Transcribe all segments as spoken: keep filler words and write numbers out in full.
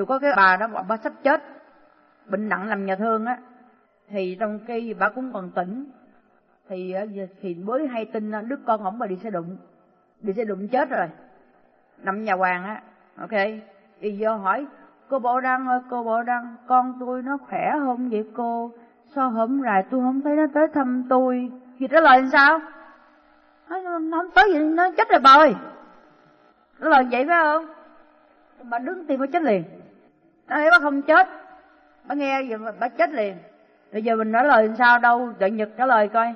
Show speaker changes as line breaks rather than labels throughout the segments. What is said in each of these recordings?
có cái bà đó, bà sắp chết, bệnh nặng nằm nhà thương á, thì trong khi bà cũng còn tỉnh, thì thì mới hay tin đứa con ổng bà đi xe đụng, đi xe đụng chết rồi, nằm nhà hoàng á, ok, đi vô hỏi cô Bộ Đăng ơi, cô Bộ Đăng, con tôi nó khỏe không vậy cô? Sao hôm nay tôi không thấy nó tới thăm tôi? Thì trả lời làm sao? Nó, nó không tới gì, nó chết rồi bà ơi. Trả lời vậy phải không? Bà đứng tim bà chết liền. Nó thấy bà không chết, bà nghe giờ bà chết liền. Bây giờ mình nói lời làm sao đâu, đợi Nhật trả lời coi.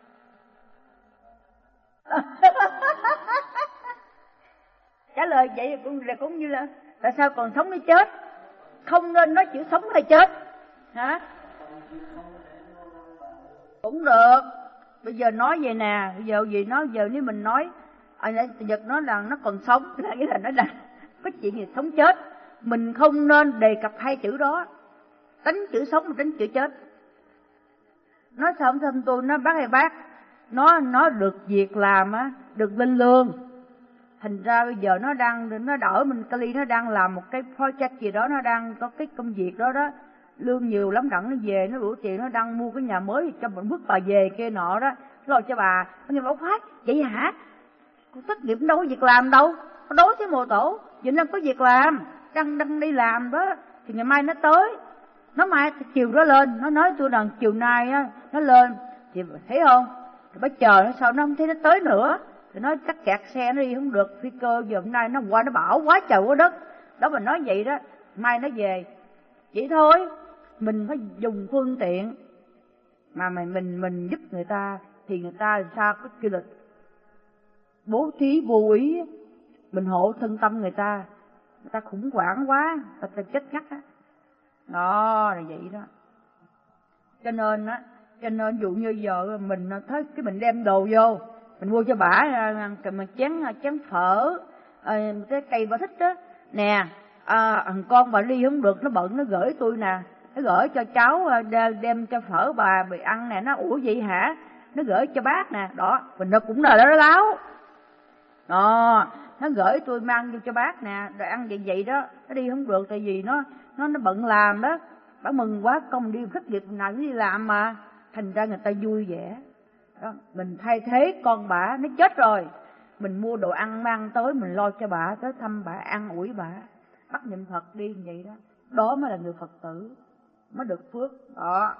Trả lời vậy cũng, cũng như là tại sao còn sống mới chết? Không nên nói chữ sống hay chết hả? Cũng được. Bây giờ nói vậy nè, bây giờ gì nói giờ nếu mình nói anh à, Nhật nói là nó còn sống, là nghĩa là nói là có chuyện gì sống chết, mình không nên đề cập hai chữ đó, tránh chữ sống và tránh chữ chết. Nói sao không thăm tôi, nó bác hay bác, nó nó được việc làm á, được lên lương. Thành ra bây giờ nó đang, nó đỡ mình Cali, nó đang làm một cái project gì đó, nó đang có cái công việc đó đó, lương nhiều lắm, đặng nó về, nó đủ tiền, nó đang mua cái nhà mới cho mình bước bà về kia nọ đó, lo cho bà. Nó nghe bảo khoái, vậy hả? Con thất nghiệp đâu có việc làm đâu, nó đối với mồ tổ, vậy nó có việc làm, đang đang đi làm đó, thì ngày mai nó tới, nó mai chiều đó lên, nó nói tôi rằng chiều nay á nó lên, thì thấy không? Thì bà chờ nó sao nó không thấy nó tới nữa. Thì nói chắc kẹt xe nó đi không được, phi cơ giờ hôm nay nó qua nó bão quá trời quá đất. Đó mình nói vậy đó, mai nó về. Vậy thôi, mình phải dùng phương tiện mà mình mình mình giúp người ta thì người ta làm sao có kỷ luật. Bố thí vô ý, mình hộ thân tâm người ta, người ta khủng hoảng quá, người ta chết ngắt á. Đó là vậy đó. Cho nên á, cho nên dụ như giờ mình thấy cái mình đem đồ vô, mình mua cho bả mình chén chén phở, cái cây bà thích đó nè, à, thằng con bà đi không được, nó bận, nó gửi tôi nè, nó gửi cho cháu đem cho phở bà bị ăn nè. Nó ủa vậy hả? Nó gửi cho bác nè, đó mình nó cũng là đó láo đó, nó gửi tôi mang cho bác nè, rồi ăn vậy vậy đó. Nó đi không được tại vì nó nó nó bận làm đó, bả mừng quá, công đi thất nghiệp nào cũng đi làm mà, thành ra người ta vui vẻ đó. Mình thay thế con bả, nó chết rồi, mình mua đồ ăn mang tới, mình lo cho bả, tới thăm bả, ăn ủi bả, bắt niệm Phật đi vậy đó. Đó mới là người Phật tử, mới được phước đó.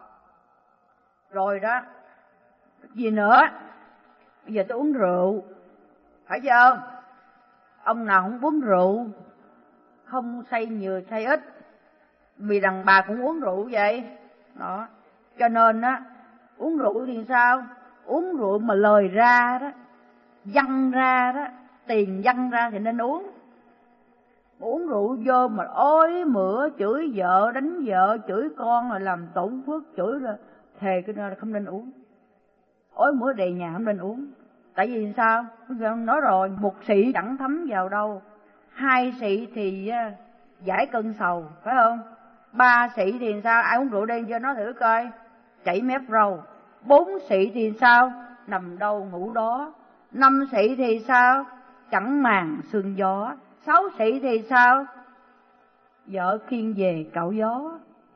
Rồi đó, gì nữa? Bây giờ tôi uống rượu, phải không? Ông nào không uống rượu, không say nhiều say ít, vì đàn bà cũng uống rượu vậy đó. Cho nên á, uống rượu thì sao? Uống rượu mà lời ra đó, văng ra đó, tiền văng ra thì nên uống. Uống rượu vô mà ối mửa, chửi vợ, đánh vợ, chửi con rồi làm tổn phước, chửi rồi thề cái nơi là không nên uống. Ối mửa đầy nhà không nên uống. Tại vì sao? Nói rồi, một sĩ chẳng thấm vào đâu, hai sĩ thì giải cơn sầu, phải không? Ba sĩ thì sao? Ai uống rượu đen cho nó thử coi, chảy mép râu. Bốn sĩ thì sao? Nằm đâu ngủ đó. Năm sĩ thì sao? Chẳng màng sương gió. Sáu sĩ thì sao? Vợ khiêng về cạo gió.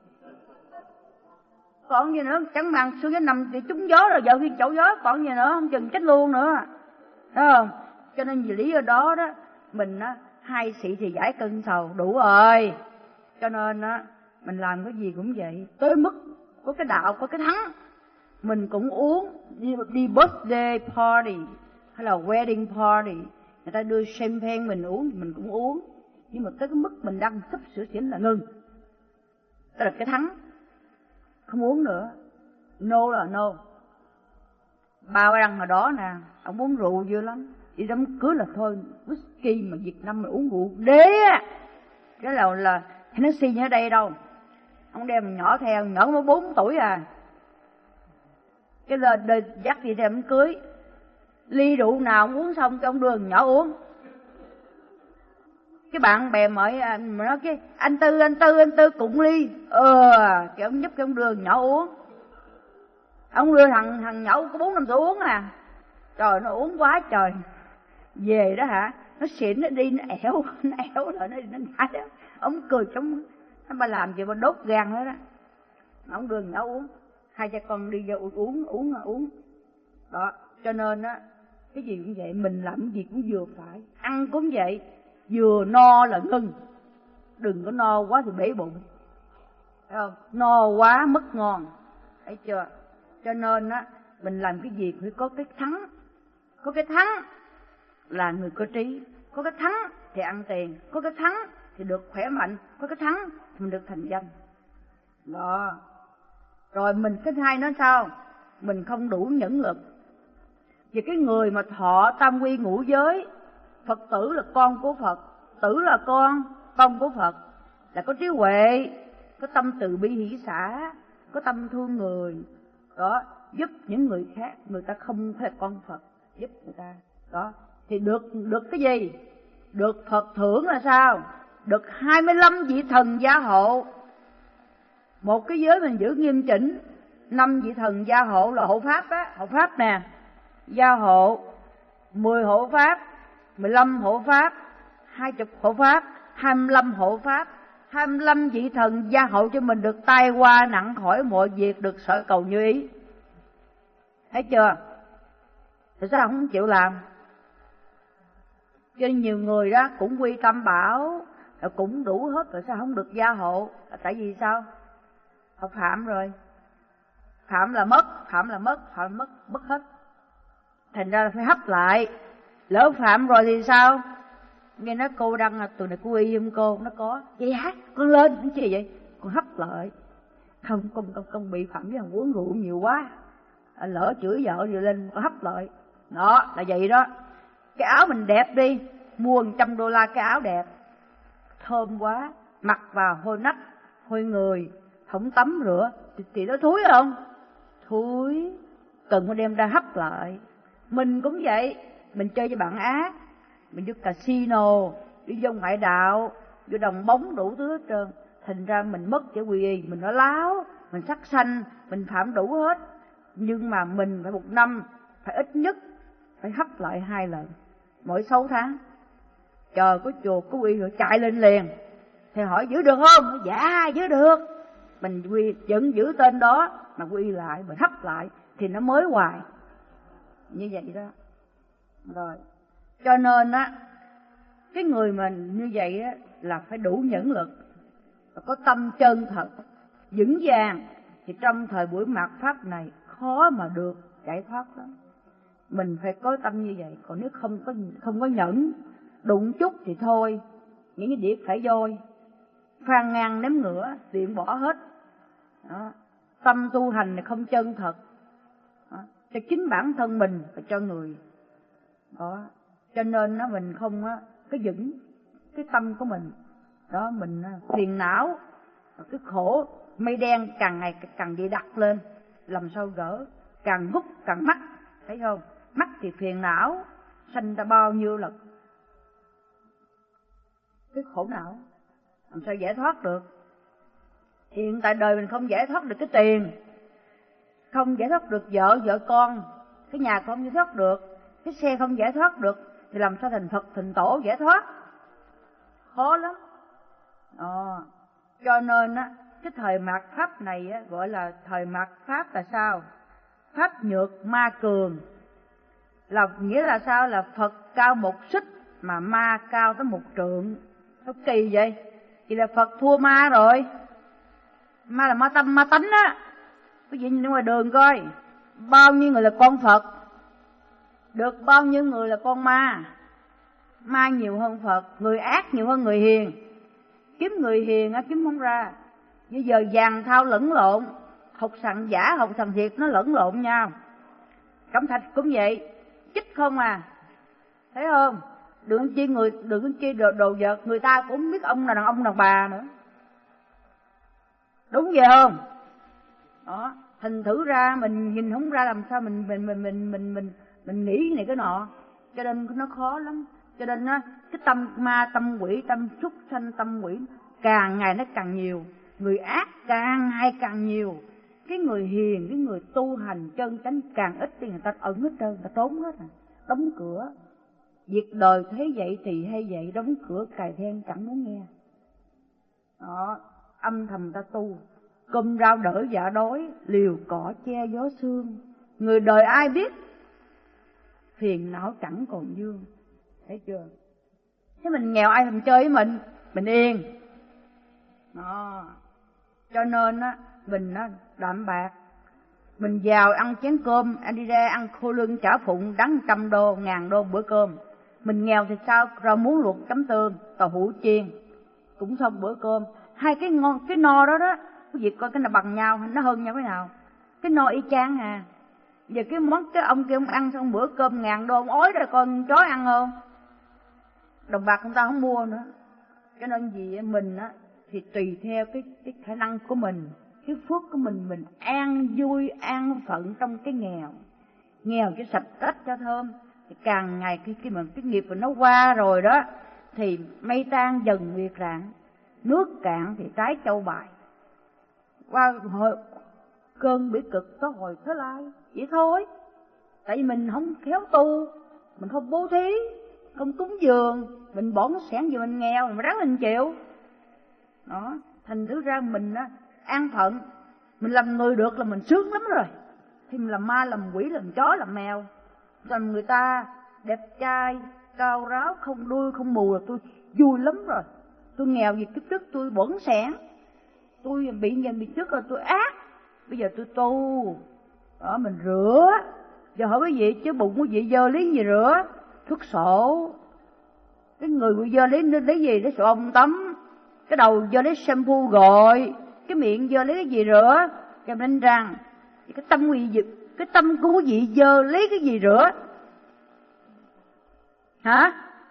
Còn gì nữa? Chẳng màng sương gió, nằm thì trúng gió rồi vợ khiêng cạo gió. Còn gì nữa? Không chừng chết luôn nữa, thấy không? Cho nên vì lý do đó đó, mình á, hai sĩ thì giải cơn sầu đủ rồi. Cho nên á, mình làm cái gì cũng vậy, tới mức có cái đạo, có cái thắng, mình cũng uống. Đi, đi birthday party hay là wedding party, người ta đưa champagne mình uống, mình cũng uống. Nhưng mà tới cái mức mình đang sắp sửa xỉn là ngừng. Đó là cái thắng, không uống nữa. No là no. Ba cái đằng hồi đó nè, ông uống rượu dữ lắm, đi đám cưới là thôi, whisky mà Việt Nam mình uống rượu đế á. Cái là là nó xi như ở đây đâu, ông đem nhỏ theo, nhỏ mới bốn tuổi à. Cái lời dắt đi theo đám cưới, ly rượu nào uống xong cái ông đưa nhỏ uống. Cái bạn bè mời mà nói cái anh Tư anh Tư anh Tư cùng ly, ờ cái ông giúp cái ông đưa nhỏ uống. Ông đưa thằng thằng nhậu có bốn năm tuổi uống à. Trời, nó uống quá trời. Về đó hả, nó xỉn, nó đi, nó ẻo, nó ẻo rồi, nó, nó ngã đó. Ông cười chống, bà làm gì mà đốt gan hết á. Ông đưa nhỏ uống, hai cha con đi vô uống, uống, uống. Đó, cho nên á, cái gì cũng vậy, mình làm cái gì cũng vừa phải. Ăn cũng vậy, vừa no là ngưng. Đừng có no quá thì bể bụng. Thấy không? No quá mất ngon. Thấy chưa? Cho nên á, mình làm cái gì phải có cái thắng. Có cái thắng là người có trí. Có cái thắng thì ăn tiền. Có cái thắng thì được khỏe mạnh. Có cái thắng thì mình được thành danh. Đó. Rồi mình cái hai nói sao? Mình không đủ nhẫn lực. Vì cái người mà thọ tam quy ngũ giới, Phật tử là con của Phật, tử là con, con của Phật, là có trí huệ, có tâm từ bi hỷ xả, có tâm thương người. Đó, giúp những người khác, người ta không phải con Phật, giúp người ta. Đó, thì được được cái gì? Được Phật thưởng là sao? Được hai mươi lăm vị thần gia hộ. Một cái giới mình giữ nghiêm chỉnh, năm vị thần gia hộ là hộ pháp á, hộ pháp nè, gia hộ, mười hộ pháp, mười lăm hộ pháp, hai chục hộ pháp, hai mươi lăm hộ pháp, hai mươi lăm vị thần gia hộ cho mình được tai qua nặng khỏi mọi việc, được sở cầu như ý. Thấy chưa? Tại sao không chịu làm? Cho nên nhiều người đó cũng quy tâm bảo, cũng đủ hết, tại sao không được gia hộ? Tại vì sao? Họ phạm rồi. Phạm là mất, phạm là mất, phạm là mất, mất hết. Thành ra là phải hấp lại. Lỡ phạm rồi thì sao? Nghe nói cô đăng là tụi này cô y giùm cô. Nó có, vậy hả? Con lên, cái gì vậy? Con hấp lại. Không, con, con, con bị phạm với thằng uống rượu nhiều quá. Lỡ chửi vợ rồi lên, con hấp lại. Đó, là vậy đó. Cái áo mình đẹp đi, mua một trăm đô la cái áo đẹp, thơm quá, mặc vào hôi nách, hôi người, không tắm rửa, thì, thì nó thúi không? Thúi, cần phải đem ra hấp lại. Mình cũng vậy, mình chơi với bạn ác, mình vô casino, đi vô ngoại đạo, vô đồng bóng đủ thứ hết trơn. Thành ra mình mất chữ quy y, mình nói láo, mình sắc sanh, mình phạm đủ hết. Nhưng mà mình phải một năm, phải ít nhất, phải hấp lại hai lần, mỗi sáu tháng. Chờ có chuột, có quy rồi chạy lên liền. Thầy hỏi giữ được không? Dạ, giữ được. Mình quy vẫn giữ tên đó, mà quy lại, mình hấp lại, thì nó mới hoài. Như vậy đó. Rồi. Cho nên á, cái người mình như vậy á, là phải đủ nhẫn lực, và có tâm chân thật, vững vàng. Thì trong thời buổi mạt Pháp này, khó mà được giải thoát lắm. Mình phải có tâm như vậy, còn nếu không có không có nhẫn, đụng chút thì thôi, những cái điệp phải vôi, phan ngang ném ngửa, tiện bỏ hết. Đó. Tâm tu hành này không chân thật. Đó. Cho chính bản thân mình và cho người. Đó. Cho nên nó mình không á, cái vững cái tâm của mình. Đó, mình phiền não, cái khổ mây đen càng ngày càng bị đặt lên, làm sao gỡ, càng hút càng mắc, thấy không? Mắc thì phiền não, sanh ra bao nhiêu là cái khổ não, làm sao giải thoát được? Hiện tại đời mình không giải thoát được cái tiền, không giải thoát được vợ, vợ con, cái nhà không giải thoát được, cái xe không giải thoát được, thì làm sao thành Phật, thành Tổ giải thoát? Khó lắm. Ờ, cho nên á, cái thời mạt Pháp này á, gọi là thời mạt Pháp là sao? Pháp nhược ma cường. Là nghĩa là sao? Là Phật cao một xích mà ma cao tới một trượng. Nó kỳ vậy? Thì là Phật thua ma rồi. Ma là ma tâm ma tánh á. Quý vị nhìn ngoài đường coi, bao nhiêu người là con Phật, được bao nhiêu người là con ma. Ma nhiều hơn Phật, người ác nhiều hơn người hiền. Kiếm người hiền á kiếm không ra. Bây giờ vàng thao lẫn lộn, học sằng giả học sằng thiệt nó lẫn lộn nhau. Cẩm Thạch cũng vậy, chích không à, thấy không? Đừng chi người, đừng chi đồ, đồ vật, người ta cũng biết ông là đàn ông đàn bà nữa, đúng vậy không? Đó, thành thử ra mình nhìn không ra, làm sao mình mình mình mình mình mình mình nghĩ này cái nọ, cho nên nó khó lắm. Cho nên á, cái tâm ma, tâm quỷ, tâm súc sanh, tâm quỷ càng ngày nó càng nhiều, người ác càng ngày càng nhiều. Cái người hiền, cái người tu hành chân chánh càng ít thì người ta ẩn hết trơn, người ta trốn hết à, đóng cửa. Việc đời thế vậy thì hay vậy, đóng cửa cài then chẳng muốn nghe. Đó, âm thầm ta tu, cơm rau đỡ dạ đói, liều cỏ che gió sương. Người đời ai biết, phiền não chẳng còn vương. Thấy chưa? Thế mình nghèo ai thèm chơi với mình, mình yên. Đó. Cho nên á, mình á, đạm bạc. Mình giàu ăn chén cơm, anh đi ra ăn khô lương chả phụng đắng trăm đô, ngàn đô bữa cơm. Mình nghèo thì sao? Rau muống luộc chấm tương, tàu hũ chiên, cũng xong bữa cơm. Hai cái ngon, cái no đó đó, quý vị coi cái nào bằng nhau, nó hơn nhau cái nào? Cái no y chang à. Giờ cái món cái ông kia ông ăn xong bữa cơm ngàn đô, ông ói rồi con chó ăn không? Đồng bạc người ta không mua nữa. Cho nên gì mình á thì tùy theo cái cái khả năng của mình, cái phước của mình, mình an vui an phận trong cái nghèo. Nghèo cho sạch cách cho thơm. Thì càng ngày khi cái mình cái nghiệp của nó qua rồi đó thì mây tan dần nguyệt rạng, nước cạn thì trái châu bại. Qua hồi cơn bỉ cực có hồi thế lai, vậy thôi. Tại vì mình không khéo tu, mình không bố thí, không cúng dường, mình bỏn sẻn vì mình nghèo, mình ráng mình chịu. Đó, thành thứ ra mình á an phận, mình làm người được là mình sướng lắm rồi. Thì mình làm ma, làm quỷ, làm chó, làm mèo, làm người ta đẹp trai, cao ráo, không đuôi, không mù là tôi vui lắm rồi. Tôi nghèo vì kiếp trước tôi bỏn sẻn, tôi bị nghèo bị trước rồi tôi ác, bây giờ tôi tu. Đó, mình rửa. Giờ hỏi quý vị chứ bụng quý vị dơ lý gì rửa? Thuốc sổ. Cái người bị dơ lý lấy gì? Lấy sổ ông tắm. Cái đầu dơ lấy shampoo gội. Cái miệng dơ lấy cái gì rửa? Kem đánh răng. Cái tâm quý vị, cái tâm của quý vị dơ lấy cái gì rửa? Hả?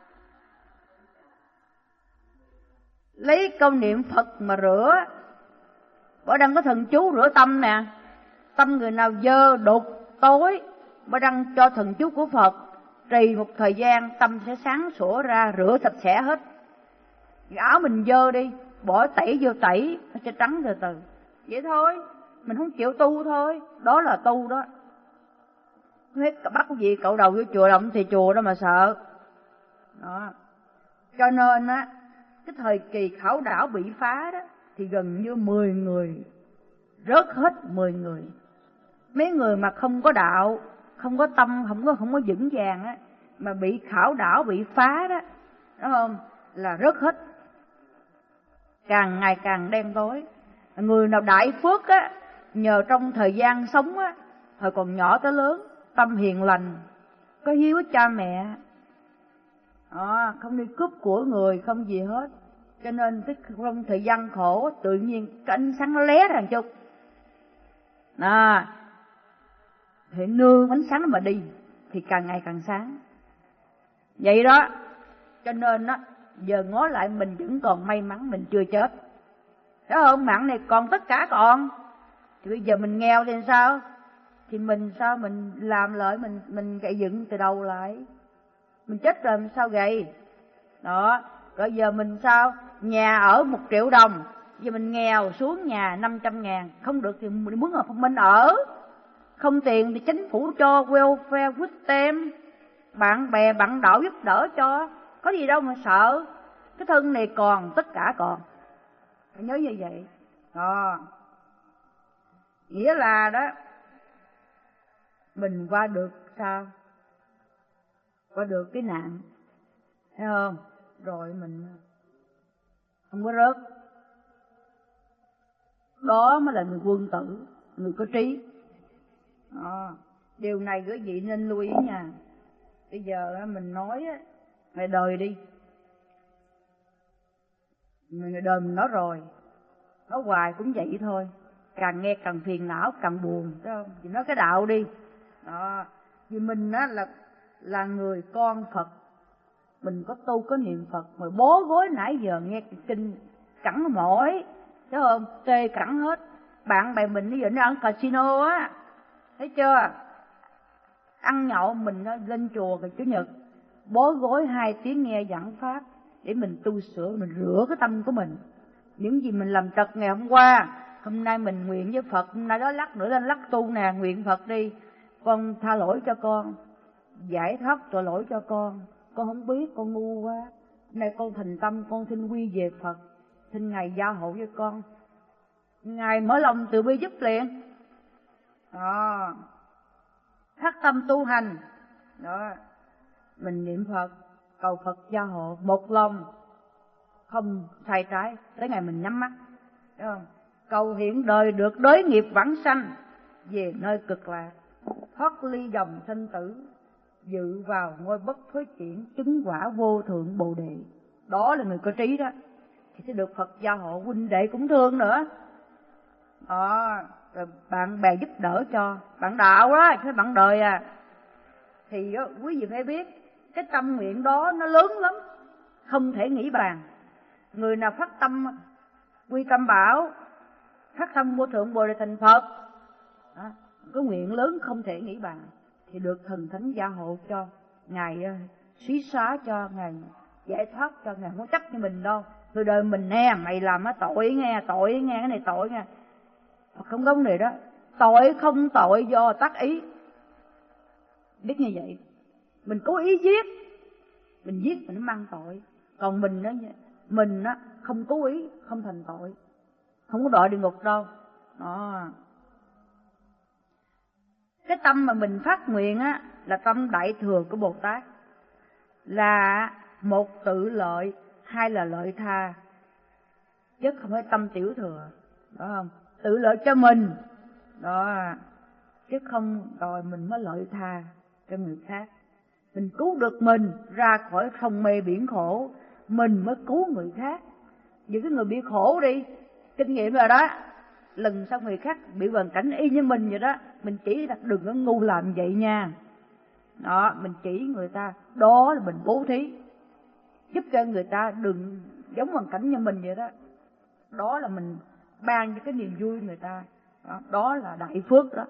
Lấy câu niệm Phật mà rửa. Bỏ đăng có thần chú rửa tâm nè. Tâm người nào dơ đục tối, bỏ đăng cho thần chú của Phật, trì một thời gian tâm sẽ sáng sủa ra, rửa sạch sẽ hết. Cái áo mình dơ đi, bỏ tẩy vô tẩy, nó sẽ trắng từ từ. Vậy thôi, mình không chịu tu thôi, đó là tu đó. Hết bắt cái gì cậu đầu vô chùa động thì chùa đó mà sợ. Đó. Cho nên á, cái thời kỳ khảo đảo bị phá đó thì gần như mười người rớt hết mười người. Mấy người mà không có đạo, không có tâm, không có không có vững vàng á, mà bị khảo đảo bị phá đó, đúng không? Là rớt hết. Càng ngày càng đen tối. Người nào đại phước á, nhờ trong thời gian sống á, thời còn nhỏ tới lớn, tâm hiền lành, có hiếu với cha mẹ, à, không đi cướp của người, không gì hết. Cho nên cái trong thời gian khổ tự nhiên cái ánh sáng nó lé ra một chút. À, thì nương ánh sáng mà đi thì càng ngày càng sáng. Vậy đó. Cho nên á, giờ ngó lại mình vẫn còn may mắn mình chưa chết. Đó không? Mạng này còn tất cả còn. Thì bây giờ mình nghèo thì sao? Thì mình sao mình làm lợi, mình mình gậy dựng từ đầu lại. Mình chết rồi mình sao gầy? Đó. Rồi giờ mình sao? Nhà ở một triệu đồng, giờ mình nghèo xuống nhà năm trăm ngàn. Không được thì mình muốn ở phòng mình ở. Không tiền thì chính phủ cho welfare food stamp, bạn bè bạn đạo giúp đỡ cho. Có gì đâu mà sợ. Cái thân này còn, tất cả còn. Phải nhớ như vậy. Đó. Nghĩa là đó, mình qua được sao? Qua được cái nạn, thấy không? Rồi mình không có rớt. Đó mới là người quân tử, người có trí. Đó. Điều này quý vị nên lưu ý nha. Bây giờ mình nói á, ngày đời đi, ngày đời mình nói rồi, nói hoài cũng vậy thôi, càng nghe càng phiền não, càng buồn, thấy không? Thì nói cái đạo đi. Đó. Vì mình á là là người con Phật, mình có tu có niệm Phật, mà bố gối nãy giờ nghe cái kinh cẳng mỏi, thấy không? Tê cẳng hết. Bạn bè mình bây giờ nó ăn casino á, thấy chưa? Ăn nhậu mình nó lên chùa cái chủ nhật, bó gối hai tiếng nghe giảng pháp để mình tu sửa, mình rửa cái tâm của mình. Những gì mình làm trật ngày hôm qua, hôm nay mình nguyện với Phật, hôm nay đó lắc nữa lên lắc tu nè, nguyện Phật đi, con tha lỗi cho con, giải thoát tội lỗi cho con, con không biết, con ngu quá, hôm nay con thành tâm, con xin quy về Phật, xin Ngài gia hộ cho con. Ngài mở lòng từ bi giúp liền. Đó, phát tâm tu hành. Đó, mình niệm Phật, cầu Phật gia hộ, một lòng, không sai trái, tới ngày mình nhắm mắt. Đúng không? Cầu hiện đời được đối nghiệp vãng sanh, về nơi cực lạc, thoát ly dòng sinh tử, dự vào ngôi bất thối chuyển, chứng quả vô thượng bồ đề. Đó là người có trí đó, thì sẽ được Phật gia hộ, huynh đệ cũng thương nữa. Đó, rồi bạn bè giúp đỡ cho, bạn đạo đó, cái bạn đời à. Thì đó, quý vị phải biết, cái tâm nguyện đó nó lớn lắm, không thể nghĩ bàn. Người nào phát tâm quy tâm bảo, phát tâm vô thượng bồ đề thành Phật, đó, cái nguyện lớn không thể nghĩ bàn, thì được thần thánh gia hộ cho. Ngài uh, xí xá cho, Ngài giải thoát cho, Ngài không có chấp như mình đâu. Người đời mình nghe, mày làm á tội nghe, tội nghe, cái này tội nghe. Không có vấn đề đó. Tội không tội do tác ý. Biết như vậy. Mình cố ý giết, mình giết mình nó mang tội. Còn mình đó, mình á không cố ý, không thành tội, không có đọa địa ngục đâu. Đó. Cái tâm mà mình phát nguyện á là tâm đại thừa của Bồ Tát, là một tự lợi, hai là lợi tha, chứ không phải tâm tiểu thừa. Đó không? Tự lợi cho mình, đó, chứ không đòi mình mới lợi tha cho người khác. Mình cứu được mình ra khỏi sông mê biển khổ, mình mới cứu người khác. Những cái người bị khổ đi, kinh nghiệm rồi đó, lần sau người khác bị hoàn cảnh y như mình vậy đó, mình chỉ là đừng có ngu làm vậy nha. Đó, mình chỉ người ta, đó là mình bố thí, giúp cho người ta đừng giống hoàn cảnh như mình vậy đó. Đó là mình ban cho cái niềm vui người ta. Đó, đó là đại phước đó.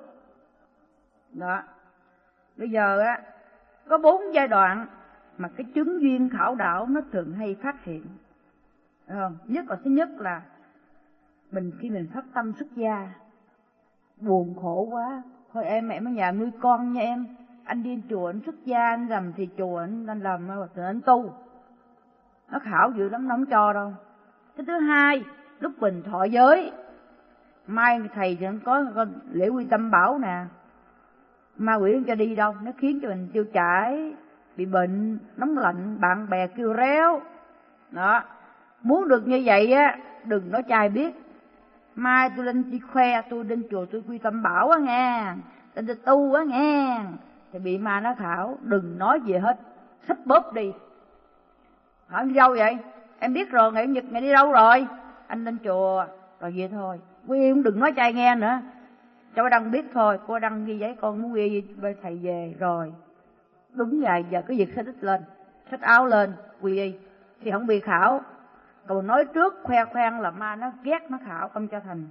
Đó. Bây giờ á, có bốn giai đoạn mà cái chứng duyên khảo đảo nó thường hay phát hiện. Đúng không? Nhất là thứ nhất là mình khi mình phát tâm xuất gia, buồn khổ quá, thôi em em ở nhà nuôi con nha em, anh đi chùa anh xuất gia, anh làm thì chùa anh, anh làm hoặc là anh tu. Nó khảo dữ lắm, nó không cho đâu. Cái thứ hai, lúc mình thọ giới, mai thầy vẫn có, có lễ quy tâm bảo nè, ma quỷ không cho đi đâu, nó khiến cho mình tiêu chảy, bị bệnh, nóng lạnh, bạn bè kêu réo. Đó, muốn được như vậy á, đừng nói trai biết. Mai tôi lên đi khoe, tôi lên chùa tôi quy tâm bảo á nghe, lên tôi tu á nghe, thì bị ma nó khảo, đừng nói gì hết, xách bóp đi. Hỏi đi đâu vậy? Em biết rồi, ngày Nhật ngày đi đâu rồi? Anh lên chùa, rồi vậy thôi. Quy cũng đừng nói trai nghe nữa. Cho Đăng biết thôi, cô Đăng ghi giấy con muốn quy với thầy về rồi. Đúng ngày giờ cái việc xách lên, xách áo lên, quy y, thì không bị khảo. Còn nói trước khoe khoang là ma nó ghét nó khảo, không cho thành.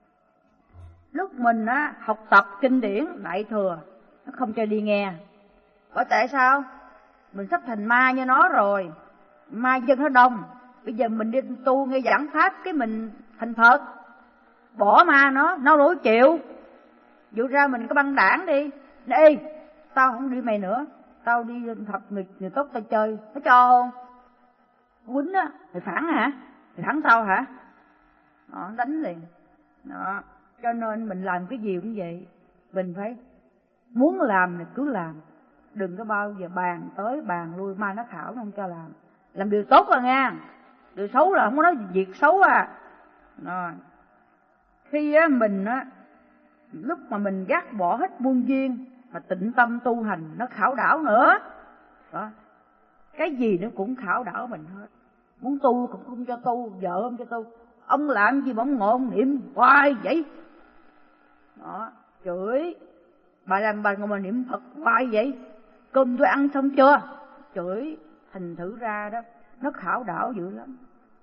Lúc mình á học tập kinh điển đại thừa, nó không cho đi nghe. Bởi tại sao? Mình sắp thành ma như nó rồi, ma dân nó đông. Bây giờ mình đi tu nghe giảng pháp cái mình thành Phật, bỏ ma nó, nó đối chịu. Dụ ra mình có băng đảng đi, ê, tao không đi mày nữa, tao đi thập người, người tốt tao chơi, nó cho không? Quýnh á, mày phản hả? Mày phản tao hả? Đó, đánh liền. Đó, cho nên mình làm cái gì cũng vậy, mình phải muốn làm thì cứ làm, đừng có bao giờ bàn tới bàn lui, mai nó khảo nó không cho làm. Làm điều tốt rồi nha, điều xấu là không có nói việc xấu à. Rồi, khi á mình á, lúc mà mình gác bỏ hết buông duyên mà tịnh tâm tu hành, nó khảo đảo nữa. Đó, cái gì nó cũng khảo đảo mình hết. Muốn tu cũng không cho tu, vợ không cho tu. Ông làm gì mà ông ngồi ông niệm hoài vậy? Đó, chửi. Bà làm bà ngồi mà niệm Phật hoài vậy? Cơm tôi ăn xong chưa? Chửi. Thành thử ra đó, nó khảo đảo dữ lắm.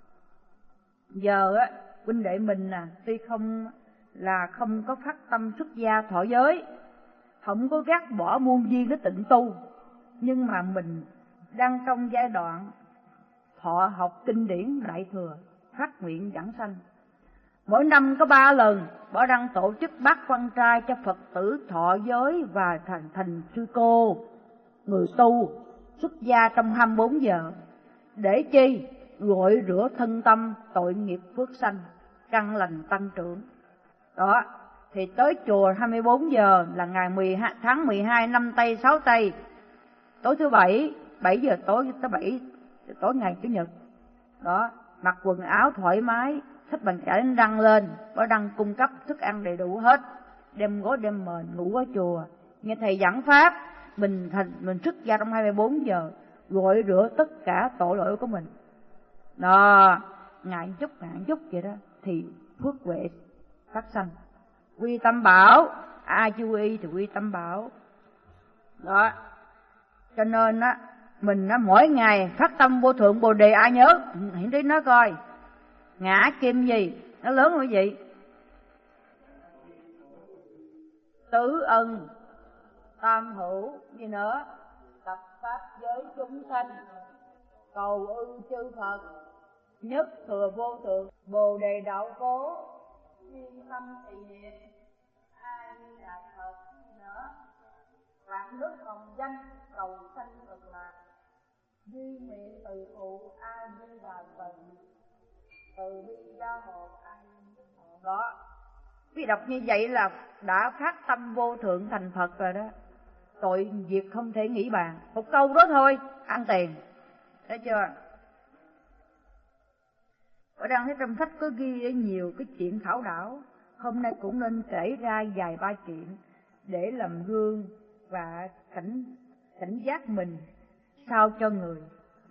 Giờ á, huynh đệ mình nè, tuy không là không có phát tâm xuất gia thọ giới, không có gác bỏ muôn duyên cái tịnh tu, nhưng mà mình đang trong giai đoạn thọ học kinh điển đại thừa, phát nguyện giảng sanh. Mỗi năm có ba lần Bảo Đăng tổ chức bát quan trai cho Phật tử thọ giới và thành thành sư cô, người tu xuất gia trong hai mươi bốn giờ. Để chi? gội rửa thân tâm, tội nghiệp phước sanh, căn lành tăng trưởng. Đó, thì tới chùa hai mươi bốn giờ là ngày mười hai, tháng mười hai năm Tây sáu Tây, tối thứ bảy, bảy giờ tối tới bảy tối ngày Chủ nhật. Đó, mặc quần áo thoải mái, xách bàn chải đánh răng lên, có răng cung cấp thức ăn đầy đủ hết, đem gối đem mền ngủ ở chùa, nghe thầy giảng pháp, mình thành mình xuất gia trong hai mươi bốn giờ, gội rửa tất cả tội lỗi của mình. Đó, ngại chút ngại chút vậy đó thì phước huệ phát sanh. Quy tâm bảo, ai chú ý thì quy tâm bảo. Đó, cho nên á mình á mỗi ngày phát tâm vô thượng bồ đề. Ai nhớ hiện tí nói coi, ngã kim gì nó lớn như vậy? Tứ ân tam hữu gì nữa, tập pháp giới chúng sanh, cầu ư chư Phật, nhất thừa vô thượng bồ đề đạo cố, chuyên tâm trì niệm A Di Đà Phật nữa, vạn nước hồng danh cầu sanh cực lạc, duy nguyện từ phụ A Di Đà Phật, từ bi gia hộ A Di Đà Phật. Đó, quý đọc như vậy là đã phát tâm vô thượng thành Phật rồi đó. Tội việc không thể nghĩ bàn, một câu đó thôi ăn tiền, thấy chưa? Ở đang thấy trong sách có ghi nhiều cái chuyện thảo đảo, hôm nay cũng nên kể ra vài ba chuyện để làm gương và cảnh cảnh giác mình sao cho người.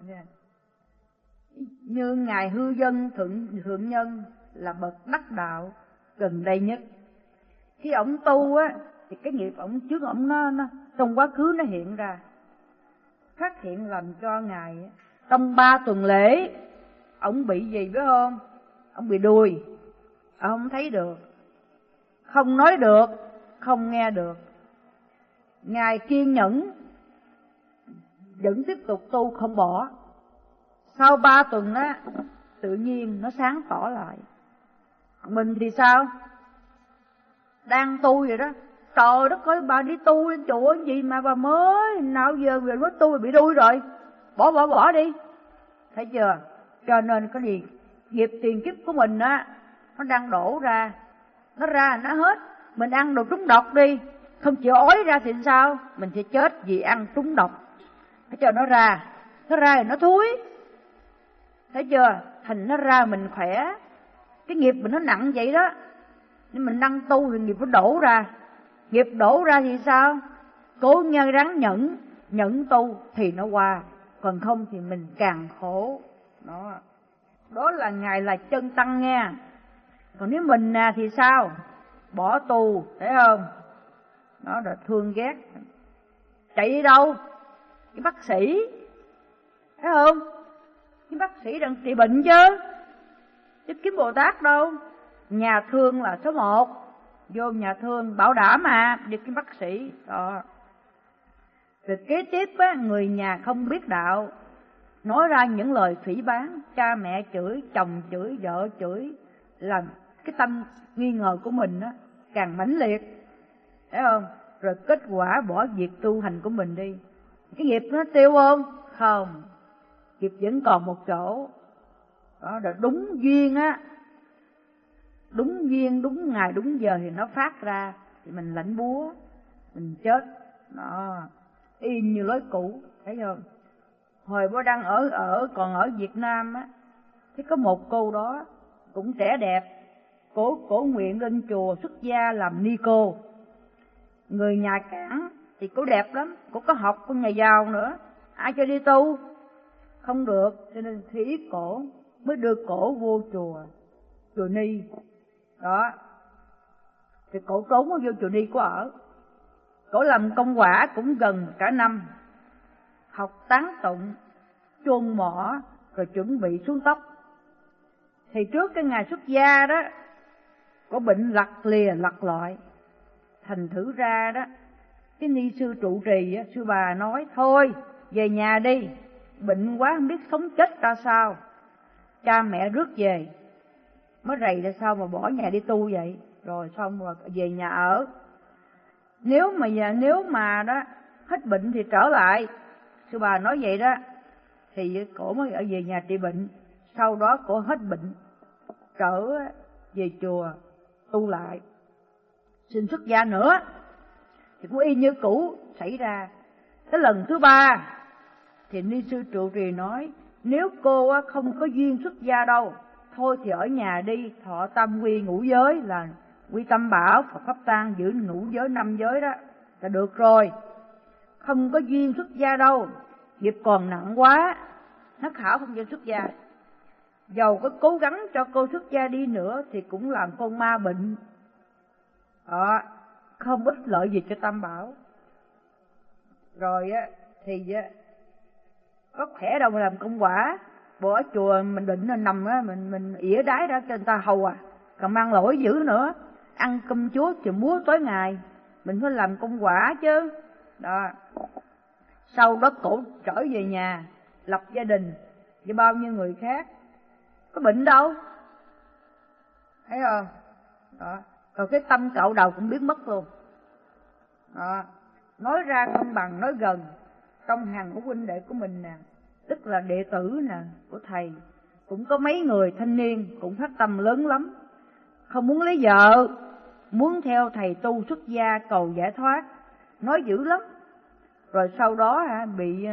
Như ngài Hư Dân thượng thượng nhân là bậc đắc đạo gần đây nhất. Khi ổng tu á thì cái nghiệp ổng trước ổng nó, nó trong quá khứ nó hiện ra, phát hiện làm cho ngài trong ba tuần lễ ổng bị gì biết không? Ổng bị đuôi, ổng không thấy được, không nói được, không nghe được. Ngài kiên nhẫn vẫn tiếp tục tu không bỏ. Sau ba tuần á tự nhiên nó sáng tỏ lại. Mình thì sao? Đang tu vậy đó, trời đất ơi, bà đi tu lên chùa gì mà bà mới nào giờ về mới tu bị đuôi rồi, bỏ bỏ bỏ đi, thấy chưa? Cho nên cái gì nghiệp tiền kiếp của mình á nó đang đổ ra, nó ra nó hết. Mình ăn đồ trúng độc đi, không chịu ói ra thì sao? Mình sẽ chết vì ăn trúng độc. Thấy chưa? Nó ra, nó ra thì nó thúi, thấy chưa? Thành nó ra mình khỏe. Cái nghiệp mình nó nặng vậy đó, nhưng mình năng tu thì nghiệp nó đổ ra. Nghiệp đổ ra thì sao? Cố nhân ráng nhẫn, nhẫn tu thì nó qua, còn không thì mình càng khổ. Đó, đó là ngài là chân tăng nha. Còn nếu mình à thì sao? Bỏ tu, thấy không? Nó là thương ghét. Chạy đi đâu? Cái bác sĩ, thấy không? Cái bác sĩ đang trị bệnh chứ, chứ kiếm Bồ Tát đâu. Nhà thương là số một, vô nhà thương bảo đảm mà đi kiếm bác sĩ. Đó. Rồi kế tiếp á, người nhà không biết đạo, nói ra những lời phỉ báng, cha mẹ chửi, chồng chửi, vợ chửi, làm cái tâm nghi ngờ của mình á càng mãnh liệt, thấy không? Rồi kết quả bỏ việc tu hành của mình đi. Cái nghiệp nó tiêu không? Không, nghiệp vẫn còn một chỗ. Đó là đúng duyên á, đúng duyên, đúng ngày, đúng giờ thì nó phát ra, thì mình lãnh búa, mình chết. Đó, y như lối cũ, thấy không? Hồi bố đang ở ở còn ở Việt Nam á, thì có một cô đó cũng trẻ đẹp, cổ cổ nguyện lên chùa xuất gia làm ni cô. Người nhà cản thì cổ đẹp lắm, cổ có học, có nhà giàu nữa, ai cho đi tu? Không được, cho nên thí cổ mới đưa cổ vô chùa chùa ni. Đó, thì cổ trốn vô chùa ni của ở. Cổ làm công quả cũng gần cả năm, học tán tụng, chôn mỏ, rồi chuẩn bị xuống tóc. Thì trước cái ngày xuất gia đó, có bệnh lặt lìa lặt lọi. Thành thử ra đó, cái ni sư trụ trì á, sư bà nói thôi về nhà đi, bệnh quá không biết sống chết ra sao. Cha mẹ rước về, mới rầy ra sao mà bỏ nhà đi tu vậy. Rồi xong rồi về nhà ở. Nếu mà nếu mà đó hết bệnh thì trở lại, sư bà nói vậy đó, thì cổ mới ở về nhà trị bệnh. Sau đó cổ hết bệnh, trở về chùa tu lại, xin xuất gia nữa. Thì cũng y như cũ xảy ra. Cái lần thứ ba thì Ni sư trụ trì nói, nếu cô không có duyên xuất gia đâu, thôi thì ở nhà đi, thọ tâm quy ngũ giới, là quy tâm bảo, Phật pháp tăng, giữ ngũ giới năm giới đó là được rồi. Không có duyên xuất gia đâu, nghiệp còn nặng quá, nó khảo không cho xuất gia. Dầu có cố gắng cho cô xuất gia đi nữa thì cũng làm con ma bệnh đó, không ích lợi gì cho tam bảo. Rồi á thì á, có khỏe đâu mà làm công quả. Bộ ở chùa mình định là nằm á, mình mình ỉa đái ra cho người ta hầu à, còn mang lỗi dữ nữa, ăn cơm chúa chừng múa tối ngày, mình phải làm công quả chứ. Đó. Sau đó cổ trở về nhà, lập gia đình với bao nhiêu người khác, có bệnh đâu, thấy không? Đó. Rồi cái tâm cạo đầu cũng biến mất luôn. Đó. Nói ra không bằng nói gần. Trong hàng của huynh đệ của mình nè, tức là đệ tử nè của thầy, cũng có mấy người thanh niên cũng phát tâm lớn lắm, không muốn lấy vợ, muốn theo thầy tu xuất gia cầu giải thoát, nói dữ lắm. Rồi sau đó hả, bị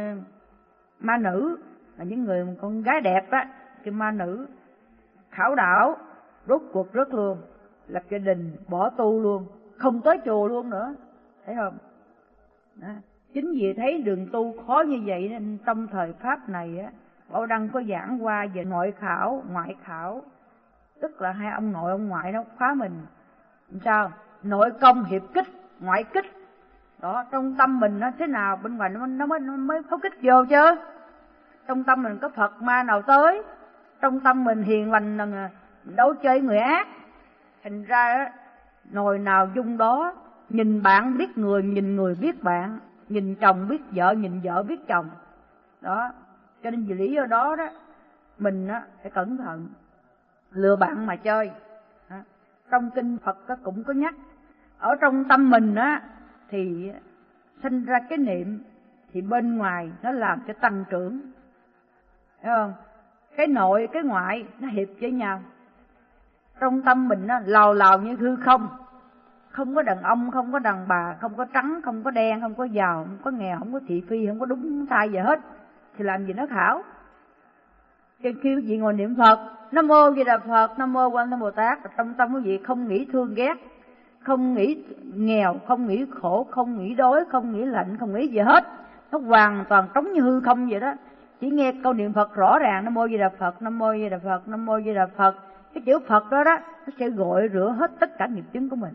ma nữ, là những người con gái đẹp á, cái ma nữ khảo đảo, rốt cuộc rớt luôn, lập gia đình, bỏ tu luôn, không tới chùa luôn nữa, thấy không? Đó. Chính vì thấy đường tu khó như vậy nên trong thời Pháp này á, Bảo Đăng có giảng qua về nội khảo, ngoại khảo, tức là hai ông nội ông ngoại nó khóa mình. Sao? Nội công hiệp kích, ngoại kích. Đó, trong tâm mình nó thế nào, bên ngoài nó, nó mới nó mới phóng kích vô chứ. Trong tâm mình có Phật ma nào tới, trong tâm mình hiền lành là đấu chơi người ác. Thành ra á, nồi nào dung đó, nhìn bạn biết người, nhìn người biết bạn, nhìn chồng biết vợ, nhìn vợ biết chồng. Đó, cho nên vì lý do đó đó, mình á phải cẩn thận, lừa bạn mà chơi. Đó. Trong kinh Phật á cũng có nhắc, ở trong tâm mình á thì sinh ra cái niệm, thì bên ngoài nó làm cho tăng trưởng, thấy không? Cái nội cái ngoại nó hiệp với nhau. Trong tâm mình nó lào lào như hư không, không có đàn ông, không có đàn bà, không có trắng, không có đen, không có giàu, không có nghèo, không có thị phi, không có đúng sai gì hết, thì làm gì nó khảo. Khi quý vị ngồi niệm Phật, Nam Mô Di Đà Phật, Nam Mô Quan Thế Bồ Tát, trong tâm quý vị không nghĩ thương ghét, không nghĩ nghèo, không nghĩ khổ, không nghĩ đói, không nghĩ lạnh, không nghĩ gì hết, nó hoàn toàn trống như hư không vậy đó. Chỉ nghe câu niệm Phật rõ ràng, Nam Mô Di Đà Phật, Nam Mô Di Đà Phật, Nam Mô Di Đà Phật, cái chữ Phật đó đó nó sẽ gọi rửa hết tất cả nghiệp chướng của mình,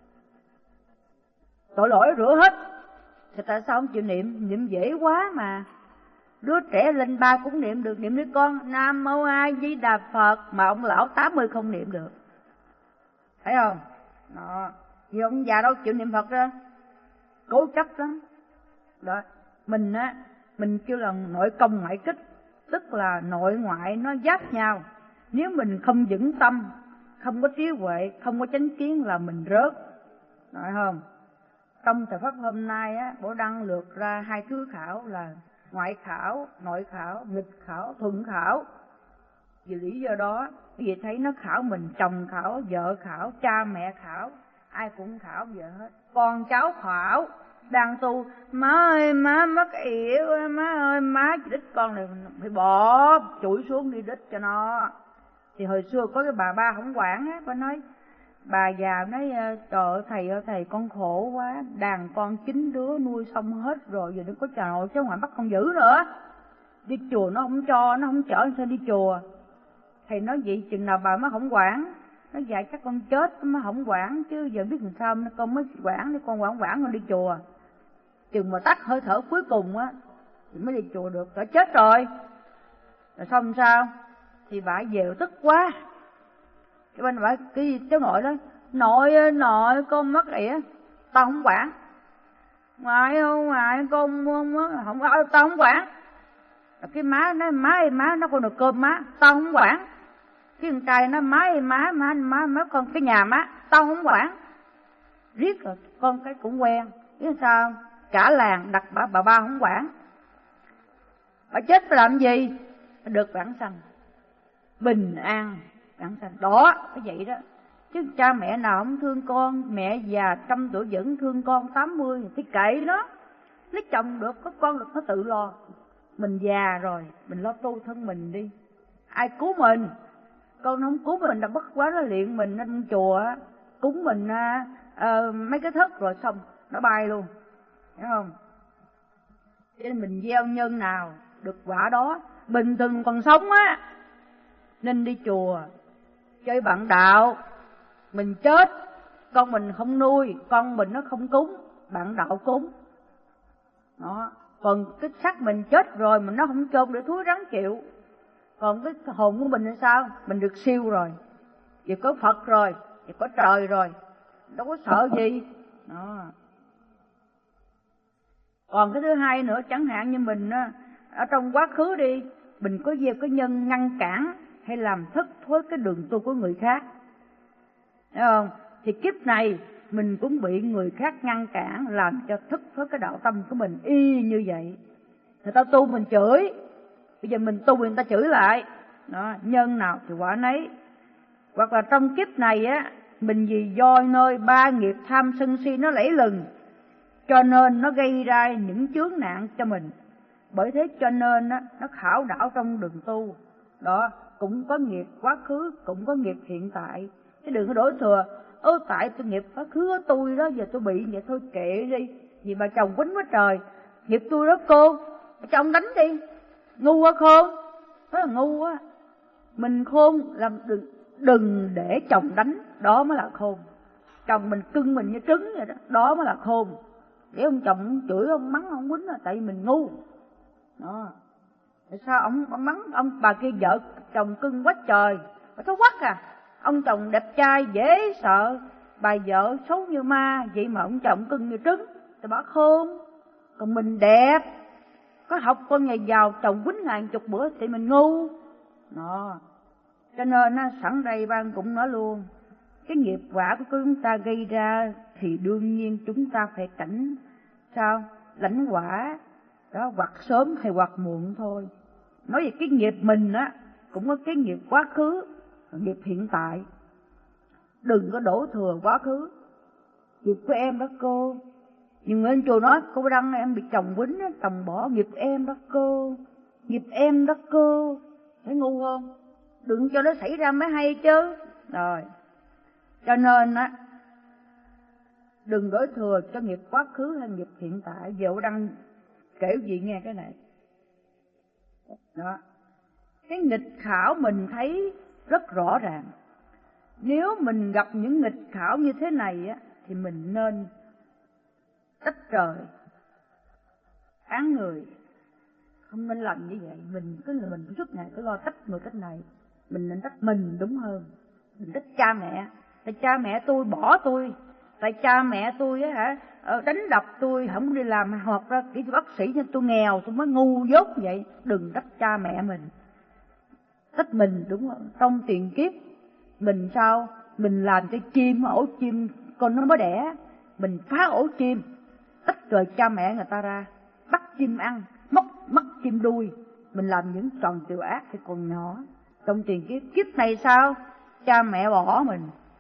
tội lỗi rửa hết. Thì tại sao không chịu niệm? Niệm dễ quá mà. Đứa trẻ lên ba cũng niệm được, niệm đứa con Nam Mô A Di Đà Phật, mà ông lão tám mươi không niệm được, thấy không? Đó. Vì ông già đâu chịu niệm Phật ra, cố chấp lắm. Đó. Mình á, mình kêu là nội công ngoại kích, tức là nội ngoại nó giáp nhau. Nếu mình không vững tâm, không có trí huệ, không có chánh kiến là mình rớt, phải không? Trong thời Pháp hôm nay á, Bảo Đăng lược ra hai thứ khảo là ngoại khảo, nội khảo, nghịch khảo, thuận khảo. Vì lý do đó, quý vị thấy nó khảo mình, chồng khảo, vợ khảo, cha mẹ khảo, ai cũng khảo vợ hết. Con cháu khảo, đang tu, má ơi, má mất yểu, má ơi, má chỉ đích con này phải bỏ chuỗi xuống đi đích cho nó. Thì hồi xưa có cái bà ba không quản á, bà nói, bà già nói, trời ơi thầy ơi thầy con khổ quá, đàn con chín đứa nuôi xong hết rồi, giờ đừng có chờ nội chứ ngoài bắt con giữ nữa. Đi chùa nó không cho, nó không chở sao đi chùa. Thầy nói vậy chừng nào bà mới không quản, nó dạy chắc con chết mới không quản, chứ giờ biết làm sao con mới quản, đi con quản quản con đi chùa. Chừng mà tắt hơi thở cuối cùng á thì mới đi chùa được, đã chết rồi. Rồi xong sao? Thì bà về tức quá. Cái bên bà cái cháu nội đó, nội ơi nội con mất ỉa, tao không quản. Ngoại không ngoại con mất, không tao không quản. Rồi cái má nói má ơi má, nó con được cơm má, tao không quản. Cái con trai nó má ơi má, má má má con cái nhà má, tao không quản. Riết rồi con cái cũng quen, biết sao? Cả làng đặt bà bà ba không quản. Bà chết làm gì? Được vãng sanh. bình an đặng sanh. Đó, cái vậy đó. Chứ cha mẹ nào không thương con, mẹ già trăm tuổi vẫn thương con tám mươi thì kệ nó. Lấy chồng được, có con được nó tự lo. Mình già rồi, mình lo tu thân mình đi. Ai cứu mình? Con không cứu mình đã bất quá nó luyện mình lên chùa, cúng mình à, à, mấy cái thất rồi xong, nó bay luôn. Hiểu không? Cho nên mình gieo nhân nào được quả đó. Bình thường còn sống á, nên đi chùa, chơi bạn đạo. Mình chết, con mình không nuôi, con mình nó không cúng, bạn đạo cúng. Đó. Còn cái xác mình chết rồi mình nó không chôn để thúi rắn chịu. Còn cái hồn của mình là sao? Mình được siêu rồi, giờ có Phật rồi, giờ có trời rồi, đâu có sợ gì. Đó. Còn cái thứ hai nữa, chẳng hạn như mình ở trong quá khứ đi, mình có gieo cái nhân ngăn cản hay làm thất thối cái đường tu của người khác, thấy không? Thì kiếp này mình cũng bị người khác ngăn cản, làm cho thất thối cái đạo tâm của mình y như vậy. Người ta tu mình chửi, bây giờ mình tu người ta chửi lại. Đó, nhân nào thì quả nấy. Hoặc là trong kiếp này á, mình vì do nơi ba nghiệp tham sân si nó lẫy lừng, cho nên nó gây ra những chướng nạn cho mình. Bởi thế cho nên á, nó khảo đảo trong đường tu. Đó, cũng có nghiệp quá khứ, cũng có nghiệp hiện tại. Chứ đừng có đổ thừa, ơ tại tôi nghiệp quá khứ của tôi đó, giờ tôi bị vậy thôi kệ đi. Vì bà chồng quýnh quá trời, nghiệp tôi đó cô, bà chồng đánh đi. Ngu quá khôn, đó là ngu quá. Mình khôn làm đừng, đừng để chồng đánh, đó mới là khôn. Chồng mình cưng mình như trứng vậy đó, đó mới là khôn. Để ông chồng chửi, ông mắng, ông quýnh là tại vì mình ngu. Đó. Tại sao ông, ông mắng ông bà kia vợ chồng cưng quá trời, bà xấu quắc à. Ông chồng đẹp trai dễ sợ, bà vợ xấu như ma, vậy mà ông chồng cưng như trứng, thì bà khôn. Còn mình đẹp, có học con nhà giàu, chồng quýnh ngàn chục bữa thì mình ngu. Đó. Cho nên sẵn đây ban cũng nói luôn, cái nghiệp quả của chúng ta gây ra thì đương nhiên chúng ta phải cảnh sao lãnh quả đó, hoặc sớm hay hoặc muộn thôi. Nói về cái nghiệp mình á, cũng có cái nghiệp quá khứ, nghiệp hiện tại. Đừng có đổ thừa quá khứ. Nghiệp của em đó cô, nhưng người anh chùa nói cô Đăng em bị chồng quýnh, chồng bỏ, nghiệp em đó cô, nghiệp em đó cô. Thấy ngu không? Đừng cho nó xảy ra mới hay chứ. Rồi, cho nên á, đừng đổ thừa cho nghiệp quá khứ hay nghiệp hiện tại. Giờ cô Đăng kể gì nghe cái này. Đó, cái nghịch khảo mình thấy rất rõ ràng. Nếu mình gặp những nghịch khảo như thế này á, thì mình nên trách trời, án người, không nên làm như vậy. Mình cứ là mình suốt ngày cứ lo trách người trách này, mình nên trách mình đúng hơn. Mình trách cha mẹ, tại cha mẹ tôi bỏ tôi, tại cha mẹ tôi á hả đánh đập tôi, không đi làm học ra kỹ bác sĩ nên tôi nghèo, tôi mới ngu dốt vậy. Đừng trách cha mẹ mình, trách mình đúng không? Trong tiền kiếp mình sao mình làm cho chim ổ chim con nó mới đẻ, mình phá ổ chim, tách rời cha mẹ người ta ra, bắt chim ăn, móc mất chim đuôi, mình làm những tròn điều ác thì còn nhỏ. Trong tiền kiếp kiếp này sao cha mẹ bỏ mình,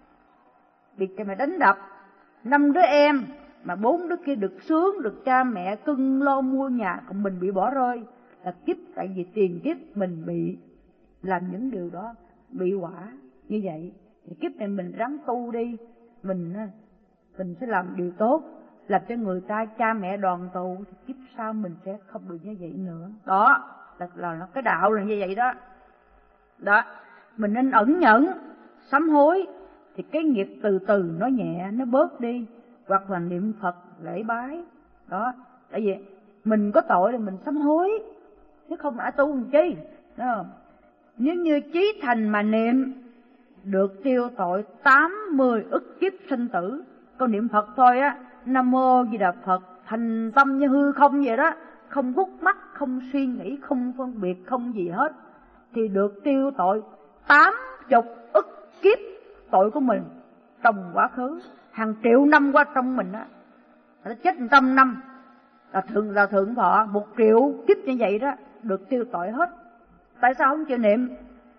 bị cha mẹ đánh đập, năm đứa em mà bốn đứa kia được sướng, được cha mẹ cưng lo mua nhà, còn mình bị bỏ rơi. Là kiếp, tại vì tiền kiếp mình bị làm những điều đó, bị quả như vậy. Thì kiếp này mình ráng tu đi, mình mình sẽ làm điều tốt, làm cho người ta cha mẹ đoàn tụ, thì kiếp sau mình sẽ không được như vậy nữa. Đó là, là, là cái đạo là như vậy đó. Đó, mình nên ẩn nhẫn, sám hối, thì cái nghiệp từ từ nó nhẹ, nó bớt đi. Hoặc là niệm Phật, lễ bái. Đó, tại vì mình có tội thì mình sám hối, chứ không đã tu làm chi. Đúng không? Nếu như chí thành mà niệm, được tiêu tội tám mươi ức kiếp sinh tử. Câu niệm Phật thôi á, Nam Mô Di Đà Phật, thành tâm như hư không vậy đó, không hút mắt, không suy nghĩ, không phân biệt, không gì hết, thì được tiêu tội tám chục ức kiếp tội của mình trong quá khứ, hàng triệu năm qua trong mình á, nó chết một trăm năm là thượng là thượng thọ, một triệu kiếp như vậy đó, được tiêu tội hết. Tại sao không chịu niệm?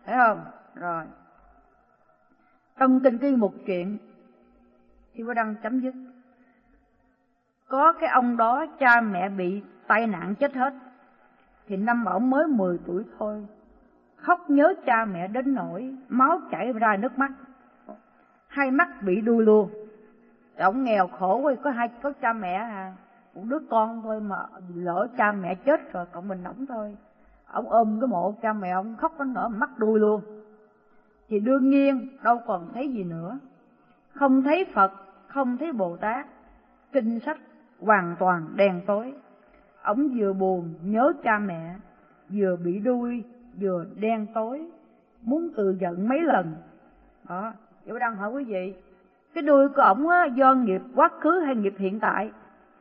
thấy không? Rồi trong kinh ghi một chuyện thì có đăng chấm dứt. Có cái ông đó cha mẹ bị tai nạn chết hết, thì năm ổng mới mười tuổi thôi, khóc nhớ cha mẹ đến nỗi máu chảy ra nước mắt, hai mắt bị đuôi luôn. Ổng nghèo khổ quá, có hai có cha mẹ à, một đứa con thôi mà lỡ cha mẹ chết rồi còn mình ổng thôi. Ổng ôm cái mộ cha mẹ ổng khóc đến nỗi mắt đuôi luôn. Thì đương nhiên đâu còn thấy gì nữa, không thấy Phật, không thấy Bồ Tát, kinh sách hoàn toàn đen tối. Ổng vừa buồn nhớ cha mẹ, vừa bị đuôi, vừa đen tối, muốn tự giận mấy lần. Đó, tôi đang hỏi quý vị, cái đuôi của ổng á, do nghiệp quá khứ hay nghiệp hiện tại?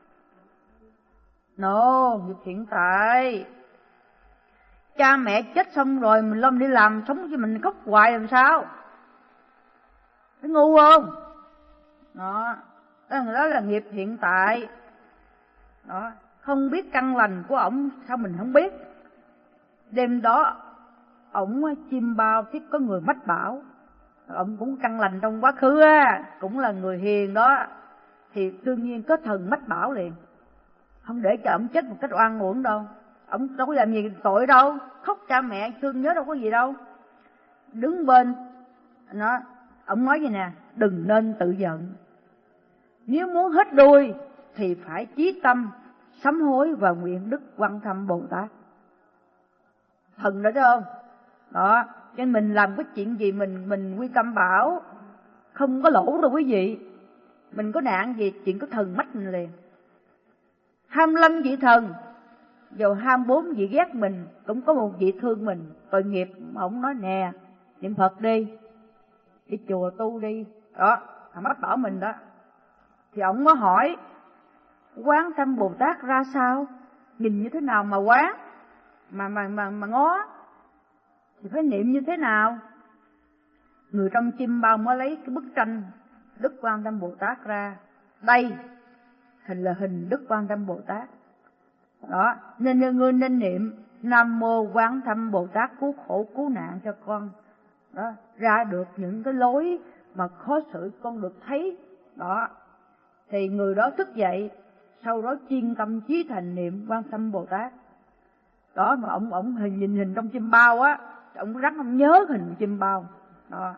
No, nghiệp hiện tại. Cha mẹ chết xong rồi mình lâm đi làm sống cho mình khóc hoài làm sao? Thấy ngu không? Đó, đó là nghiệp hiện tại. Đó, không biết căn lành của ổng sao mình không biết. Đêm đó ổng chim bao thiết có người mách bảo, ổng cũng căn lành trong quá khứ á, cũng là người hiền đó, thì đương nhiên có thần mách bảo liền, không để cho ổng chết một cách oan uổng đâu. Ổng đâu có làm gì tội đâu, khóc cha mẹ thương nhớ đâu có gì đâu. Đứng bên nó, ổng nói gì nè, đừng nên tự giận, nếu muốn hết đuôi thì phải chí tâm sám hối và nguyện đức Quan Thâm Bồ Tát. Thần đó, thấy không? Đó, cho nên mình làm cái chuyện gì mình mình quy tâm bảo, không có lỗ đâu quý vị. Mình có nạn gì chuyện có thần mách mình liền. Ham lâm vị thần, dầu ham bốn vị ghét mình, cũng có một vị thương mình, tội nghiệp. Ông nói nè, niệm Phật đi, đi chùa tu đi. Đó, thằng mách bảo mình đó. Thì ông có hỏi, Quán Thâm Bồ Tát ra sao? Nhìn như thế nào mà quán, mà mà mà mà ngó, thì phải niệm như thế nào? Người trong chim bao mới lấy cái bức tranh Đức Quan Tâm Bồ Tát ra. Đây hình là hình Đức Quan Tâm Bồ Tát. Đó, nên ngươi nên niệm Nam Mô Quán Thâm Bồ Tát cứu khổ cứu nạn cho con. Đó, ra được những cái lối mà khó xử con được thấy. Đó, thì người đó thức dậy, sau đó chuyên tâm chí thành niệm Quan Thâm Bồ Tát. Đó, mà ông ông hình nhìn hình trong chim bao á, ông rắn ông nhớ hình chim bao. Đó,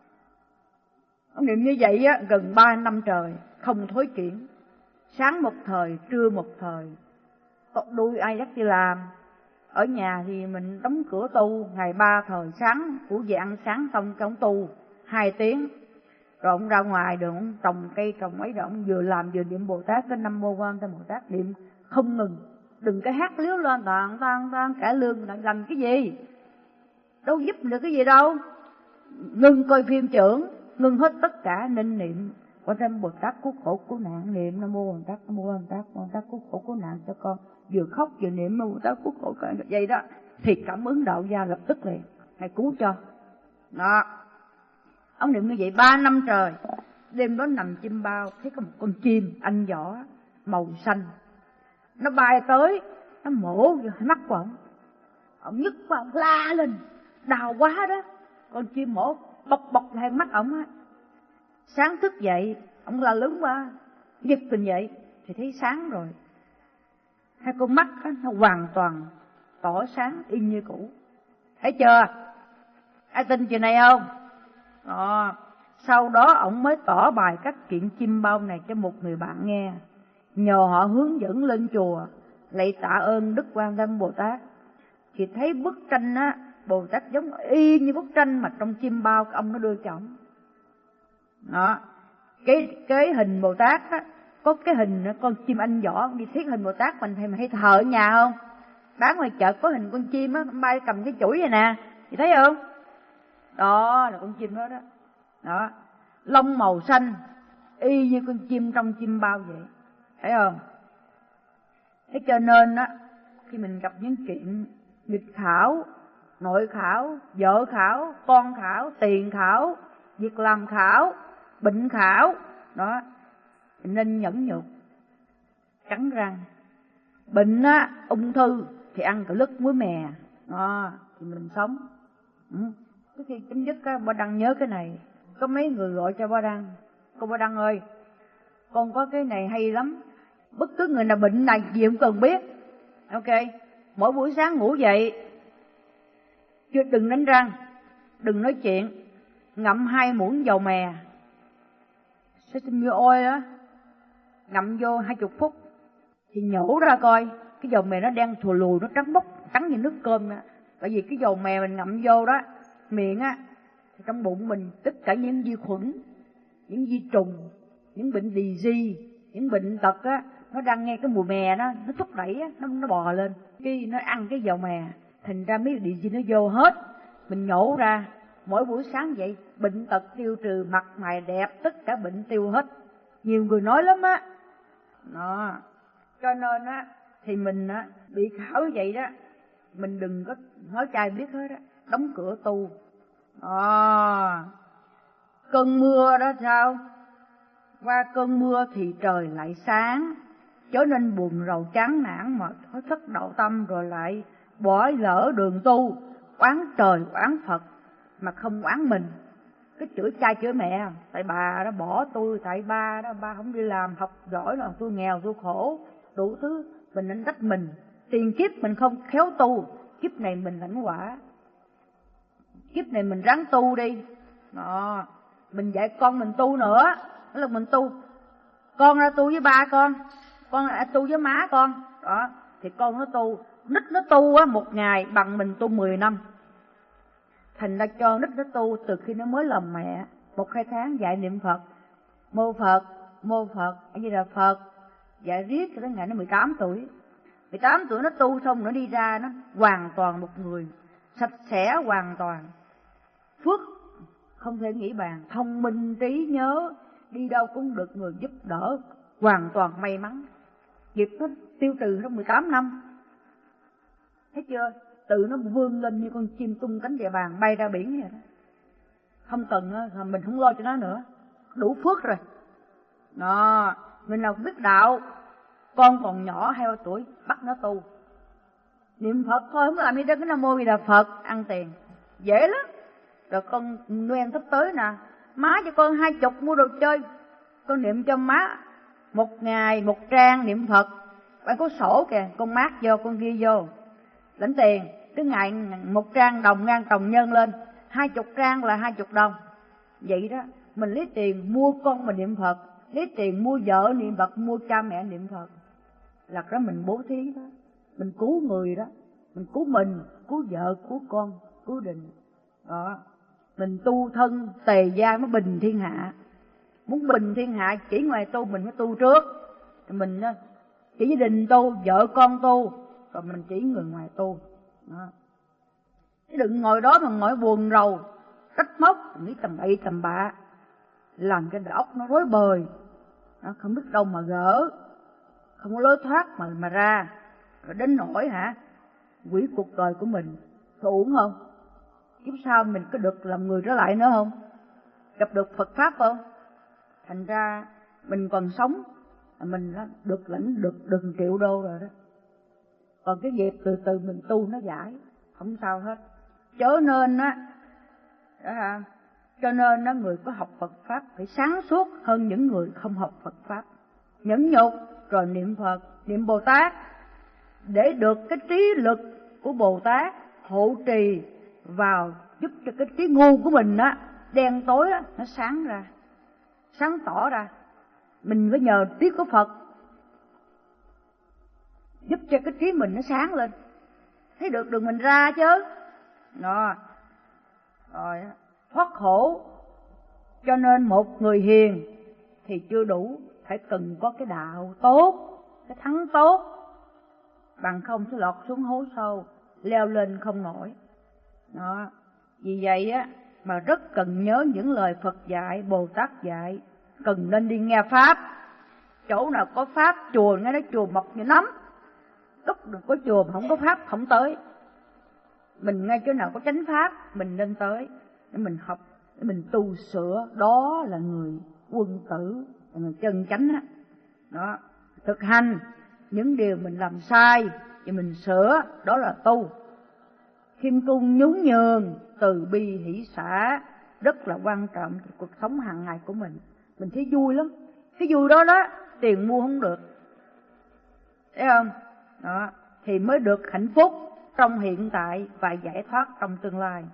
ông niệm như vậy á gần ba năm trời không thối chuyển, sáng một thời, trưa một thời. Có đuôi ai dắt đi làm, ở nhà thì mình đóng cửa tu, ngày ba thời sáng của về ăn sáng xong cái ông tu hai tiếng, rồi ông ra ngoài đường ông trồng cây trồng ấy, rồi ông vừa làm vừa niệm Bồ Tát, cái Nam Mô Quan Thế Bồ Tát niệm không ngừng. Đừng cái hát liếu lên toàn tan tan cả lương làm, làm cái gì, đâu giúp được cái gì đâu. Ngừng coi phim trưởng, ngừng hết tất cả, nên niệm Quan Thế Bồ Tát cứu khổ cứu nạn, niệm Nam Mô Bồ Tát, Nam Mô Bồ Tát, Bồ Tát cứu khổ cứu nạn cho con, vừa khóc vừa niệm Bồ Tát cứu khổ cứu nạn vậy đó, thì cảm ứng đạo gia lập tức liền hay cứu cho. Đó, ông niệm như vậy ba năm trời. Đêm đó nằm chim bao, thấy có một con chim anh võ màu xanh, nó bay tới, nó mổ vô mắt của ông. Ông nhức quá, ông la lên, đau quá đó. Con chim mổ bọc bọc hai mắt ông á. Sáng thức dậy, ông la lớn quá, giật mình dậy thì thấy sáng rồi. Hai con mắt đó, nó hoàn toàn tỏ sáng y như cũ. Thấy chưa? Ai tin chuyện này không? Đó. Sau đó ông mới tỏ bài cách chuyện chim bao này cho một người bạn nghe, nhờ họ hướng dẫn lên chùa lạy tạ ơn Đức Quan Tâm Bồ Tát. Thì thấy bức tranh á, Bồ Tát giống y như bức tranh mà trong chim bao ông nó đưa cho ông. Đó, cái cái hình Bồ Tát á, có cái hình con chim anh võ. Đi thiết hình Bồ Tát mình thì mình hay thờ ở nhà không? Bán ngoài chợ có hình con chim á, bay cầm cái chuỗi này nè, chị thấy không? Đó là con chim đó đó. Đó, lông màu xanh y như con chim trong chim bao vậy, thấy không? Thế cho nên á, khi mình gặp những chuyện nghịch khảo, nội khảo, vợ khảo, con khảo, tiền khảo, việc làm khảo, bệnh khảo, đó, nên nhẫn nhục, cắn răng. Bệnh á, ung thư thì ăn cà lứt muối mè, đó, thì mình sống. Ừ. Trước khi chấm dứt á, Ba Đăng nhớ cái này. Có mấy người gọi cho Ba Đăng: cô Ba Đăng ơi, con có cái này hay lắm, bất cứ người nào bệnh này gì cũng cần biết. Ok, mỗi buổi sáng ngủ dậy, chưa đừng đánh răng, đừng nói chuyện, ngậm hai muỗng dầu mè sesame oil á, ngậm vô hai chục phút thì nhổ ra coi cái dầu mè nó đen thùi lùi, nó trắng bóc, trắng như nước cơm đó. Bởi vì cái dầu mè mình ngậm vô đó, miệng á, thì trong bụng mình tất cả những vi khuẩn, những vi trùng, những bệnh đì di, những bệnh tật á, nó đang nghe cái mùi mè đó, nó thúc đẩy á, nó nó bò lên, cái nó ăn cái dầu mè, thành ra mấy đì di nó vô hết, mình nhổ ra. Mỗi buổi sáng vậy, bệnh tật tiêu trừ, mặt mày đẹp, tất cả bệnh tiêu hết. Nhiều người nói lắm á. Đó. Cho nên á, thì mình á, bị khảo vậy đó, mình đừng có nói trai biết hết á, đóng cửa tu. Đó. Cơn mưa đó sao? Qua cơn mưa thì trời lại sáng, chớ nên buồn rầu chán nản mà thối thất đạo tâm, rồi lại bỏ lỡ đường tu, oán trời oán Phật mà không oán mình. Cái chửi cha chửi mẹ, tại bà đó bỏ tôi, tại ba đó, ba không đi làm học giỏi, là tôi nghèo tôi khổ, đủ thứ, mình nên trách mình. Tiền kiếp mình không khéo tu, kiếp này mình lãnh quả, kiếp này mình ráng tu đi. Đó. Mình dạy con mình tu nữa, đó là mình tu. Con ra tu với ba con, con ra tu với má con, đó thì con nó tu. Nít nó tu á, một ngày bằng mình tu mười năm. Thành ra cho nít nó tu từ khi nó mới làm mẹ, một hai tháng dạy niệm Phật, mô Phật, mô Phật, A Di Đà Phật, dạy riết cho đến ngày nó mười tám tuổi. mười tám tuổi nó tu xong, nó đi ra, nó hoàn toàn một người sạch sẽ, hoàn toàn phước không thể nghĩ bàn, thông minh trí nhớ, đi đâu cũng được người giúp đỡ, hoàn toàn may mắn. Nghiệp nó tiêu trừ trong mười tám năm. Thấy chưa? Tự nó vươn lên như con chim tung cánh về bàn, bay ra biển vậy đó. Không cần, mình không lo cho nó nữa, đủ phước rồi. Đó, mình nào biết đạo, con còn nhỏ hai ba tuổi, bắt nó tu. Niệm Phật thôi, không làm gì đâu, cái Nam Mô Di Đà Phật, ăn tiền, dễ lắm. Rồi con Noel sắp tới nè, má cho con hai chục mua đồ chơi, con niệm cho má một ngày một trang niệm Phật. Bạn có sổ kìa, con mát vô, con ghi vô, lãnh tiền. Cứ ngày một trang đồng ngang đồng nhân lên, hai chục trang là hai chục đồng. Vậy đó, mình lấy tiền mua con mình niệm Phật, lấy tiền mua vợ niệm Phật, mua cha mẹ niệm Phật. Là đó mình bố thí đó, mình cứu người đó, mình cứu mình, cứu vợ, cứu con, cứu đình. Đó, mình tu thân tề gia mới bình thiên hạ. Muốn bình thiên hạ chỉ ngoài tu, mình phải tu trước. Mình chỉ gia đình tu, vợ con tu, rồi mình chỉ người ngoài tu. Đó. Chứ đừng ngồi đó mà ngồi buồn rầu, trách móc, nghĩ tầm bậy tầm bạ, làm cái đầu óc nó rối bời, nó không biết đâu mà gỡ, không có lối thoát mà mà ra, rồi đến nỗi hả quỷ cuộc đời của mình. Có uổng không? Kiếp sau mình có được làm người trở lại nữa không? Gặp được Phật Pháp không? Thành ra mình còn sống, mình đã được lãnh được đừng triệu đô rồi đó. Còn cái nghiệp từ từ mình tu nó giải, không sao hết. Chớ nên á, đó hả? Cho nên á, người có học Phật Pháp phải sáng suốt hơn những người không học Phật Pháp. Nhẫn nhục rồi niệm Phật, niệm Bồ Tát, để được cái trí lực của Bồ Tát hộ trì vào, giúp cho cái trí ngu của mình á, đen tối á, nó sáng ra, sáng tỏ ra. Mình phải nhờ trí của Phật giúp cho cái trí mình nó sáng lên, thấy được đường mình ra chứ. Đó. Rồi thoát khổ. Cho nên một người hiền thì chưa đủ, phải cần có cái đạo tốt, cái thắng tốt, bằng không sẽ lọt xuống hố sâu, leo lên không nổi. Đó. Vì vậy á mà rất cần nhớ những lời Phật dạy, Bồ Tát dạy, cần nên đi nghe Pháp. Chỗ nào có Pháp, chùa nghe nói chùa mọc như nấm, lúc được có chùa mà không có Pháp không tới. Mình ngay chỗ nào có chánh Pháp mình nên tới để mình học, để mình tu sửa. Đó là người quân tử, là người chân chánh á. Đó, thực hành những điều mình làm sai thì mình sửa, đó là tu. khiêm cung nhún nhường, từ bi hỷ xả rất là quan trọng trong cuộc sống hàng ngày của mình. Mình thấy vui lắm. Cái vui đó đó tiền mua không được, thấy không? Đó thì mới được hạnh phúc trong hiện tại và giải thoát trong tương lai.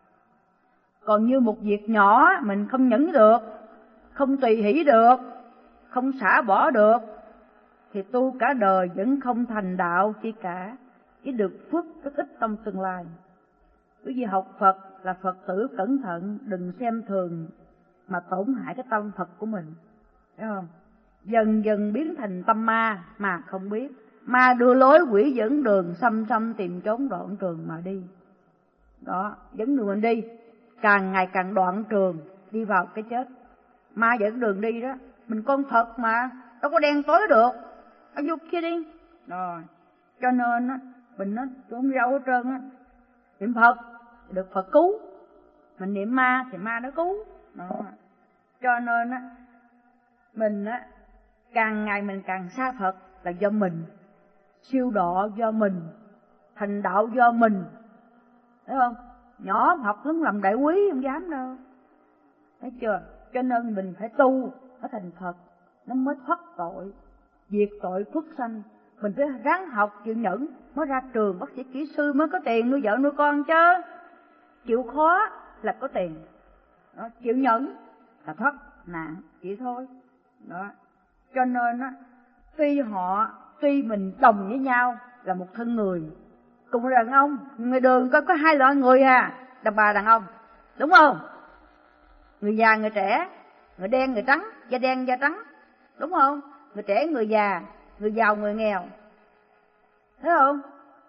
Còn như một việc nhỏ mình không nhẫn được, không tùy hỷ được, không xả bỏ được, thì tu cả đời vẫn không thành đạo chi cả, chỉ được phước rất ít trong tương lai. Bởi vì học Phật là Phật tử cẩn thận, đừng xem thường mà tổn hại cái tâm Phật của mình, thấy không? Dần dần biến thành tâm ma mà không biết. Ma đưa lối, quỷ dẫn đường, xăm xăm tìm trốn đoạn trường mà đi. Đó, dẫn đường mình đi, càng ngày càng đoạn trường, đi vào cái chết. Ma dẫn đường đi đó, mình con Phật mà, đâu có đen tối được. Are you kidding? Rồi, cho nên á, mình nó trốn rau hết trơn á. Niệm Phật được Phật cứu, mình niệm ma thì ma nó cứu. Đó, cho nên á, mình á, càng ngày mình càng xa Phật là do mình, siêu độ do mình, thành đạo do mình, thấy không? Nhỏ học lắm làm đại quý không dám đâu, thấy chưa? Cho nên mình phải tu nó thành Phật, nó mới thoát tội, diệt tội phước sanh. Mình phải ráng học chịu nhẫn, mới ra trường bác sĩ kỹ sư mới có tiền nuôi vợ nuôi con chứ. Chịu khó là có tiền, đó, chịu nhẫn là thoát nạn chỉ thôi. Đó, cho nên á, tuy họ tuy mình đồng với nhau là một thân người, cùng là đàn ông, người đường có có hai loại người à, đàn bà đàn ông, đúng không? Người già người trẻ, người đen người trắng, da đen da trắng, đúng không? Người trẻ người già, người giàu người nghèo, thấy không?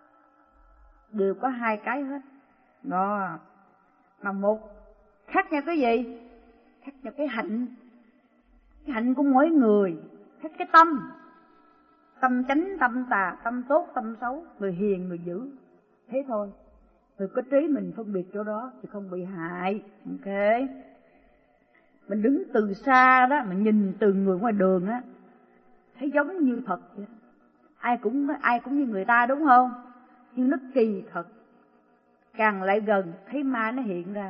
Đều có hai cái hết. Đó, mà một khác nhau cái gì? Khác nhau cái hạnh. Cái hạnh của mỗi người, khác cái tâm. Tâm chánh, tâm tà, tâm tốt, tâm xấu, người hiền, người dữ. Thế thôi. Người có trí mình phân biệt chỗ đó thì không bị hại. Ok. Mình đứng từ xa đó, mình nhìn từ người ngoài đường á, thấy giống như Phật vậy. Ai cũng ai cũng như người ta, đúng không? Nhưng nó kỳ thật. Càng lại gần thấy ma nó hiện ra.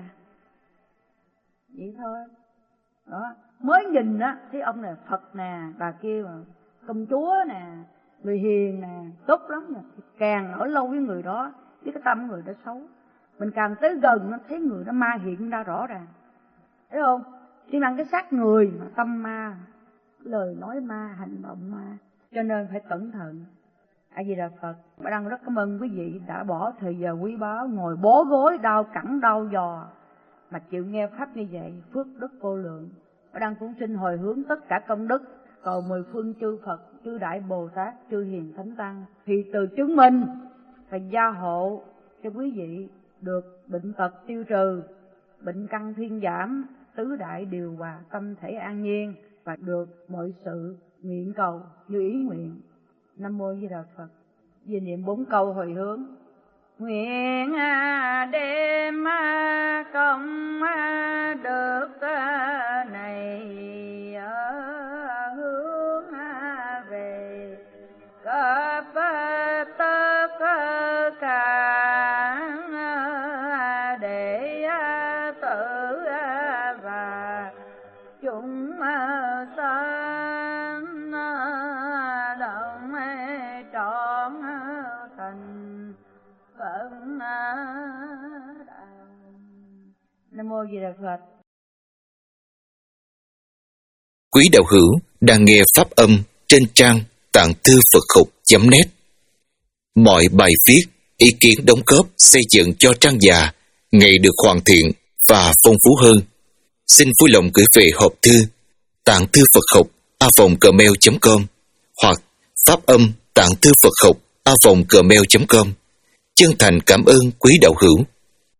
Vậy thôi. Đó, mới nhìn á thấy ông này Phật nè, bà kia mà công chúa nè, người hiền nè, tốt lắm nè. Càng ở lâu với người đó, biết cái tâm người đó xấu. Mình càng tới gần nó thấy người đó ma hiện ra rõ ràng, thấy không? Chỉ bằng cái xác người mà tâm ma, lời nói ma, hành động ma. Cho nên phải cẩn thận. A Di Đà Phật. Bà Đăng rất cảm ơn quý vị đã bỏ thời giờ quý báu ngồi bó gối đau cẳng đau giò mà chịu nghe pháp như vậy, phước đức vô lượng. Bà Đăng cũng xin hồi hướng tất cả công đức, cầu mười phương chư Phật, chư Đại Bồ Tát, chư Hiền Thánh Tăng thì từ chứng minh và gia hộ cho quý vị được bệnh tật tiêu trừ, bệnh căn thuyên giảm, tứ đại điều hòa, tâm thể an nhiên và được mọi sự nguyện cầu như ý nguyện. Nam mô Di Đà Phật. Về niệm bốn câu hồi hướng. Nguyện đêm công đức này hướng về khắp tất cả đệ tử và chúng sanh động trọn thành Phật đạo. Nam mô Di Đà Phật.
Quý đạo hữu đang nghe pháp âm trên trang tạng thư Phật học chấm net. Mọi bài viết, ý kiến đóng góp xây dựng cho trang già ngày được hoàn thiện và phong phú hơn. Xin vui lòng gửi về hộp thư tạng thư Phật học a vòng gmail chấm com hoặc pháp âm tạng thư Phật học a vòng gmail chấm com. Chân thành cảm ơn quý đạo hữu.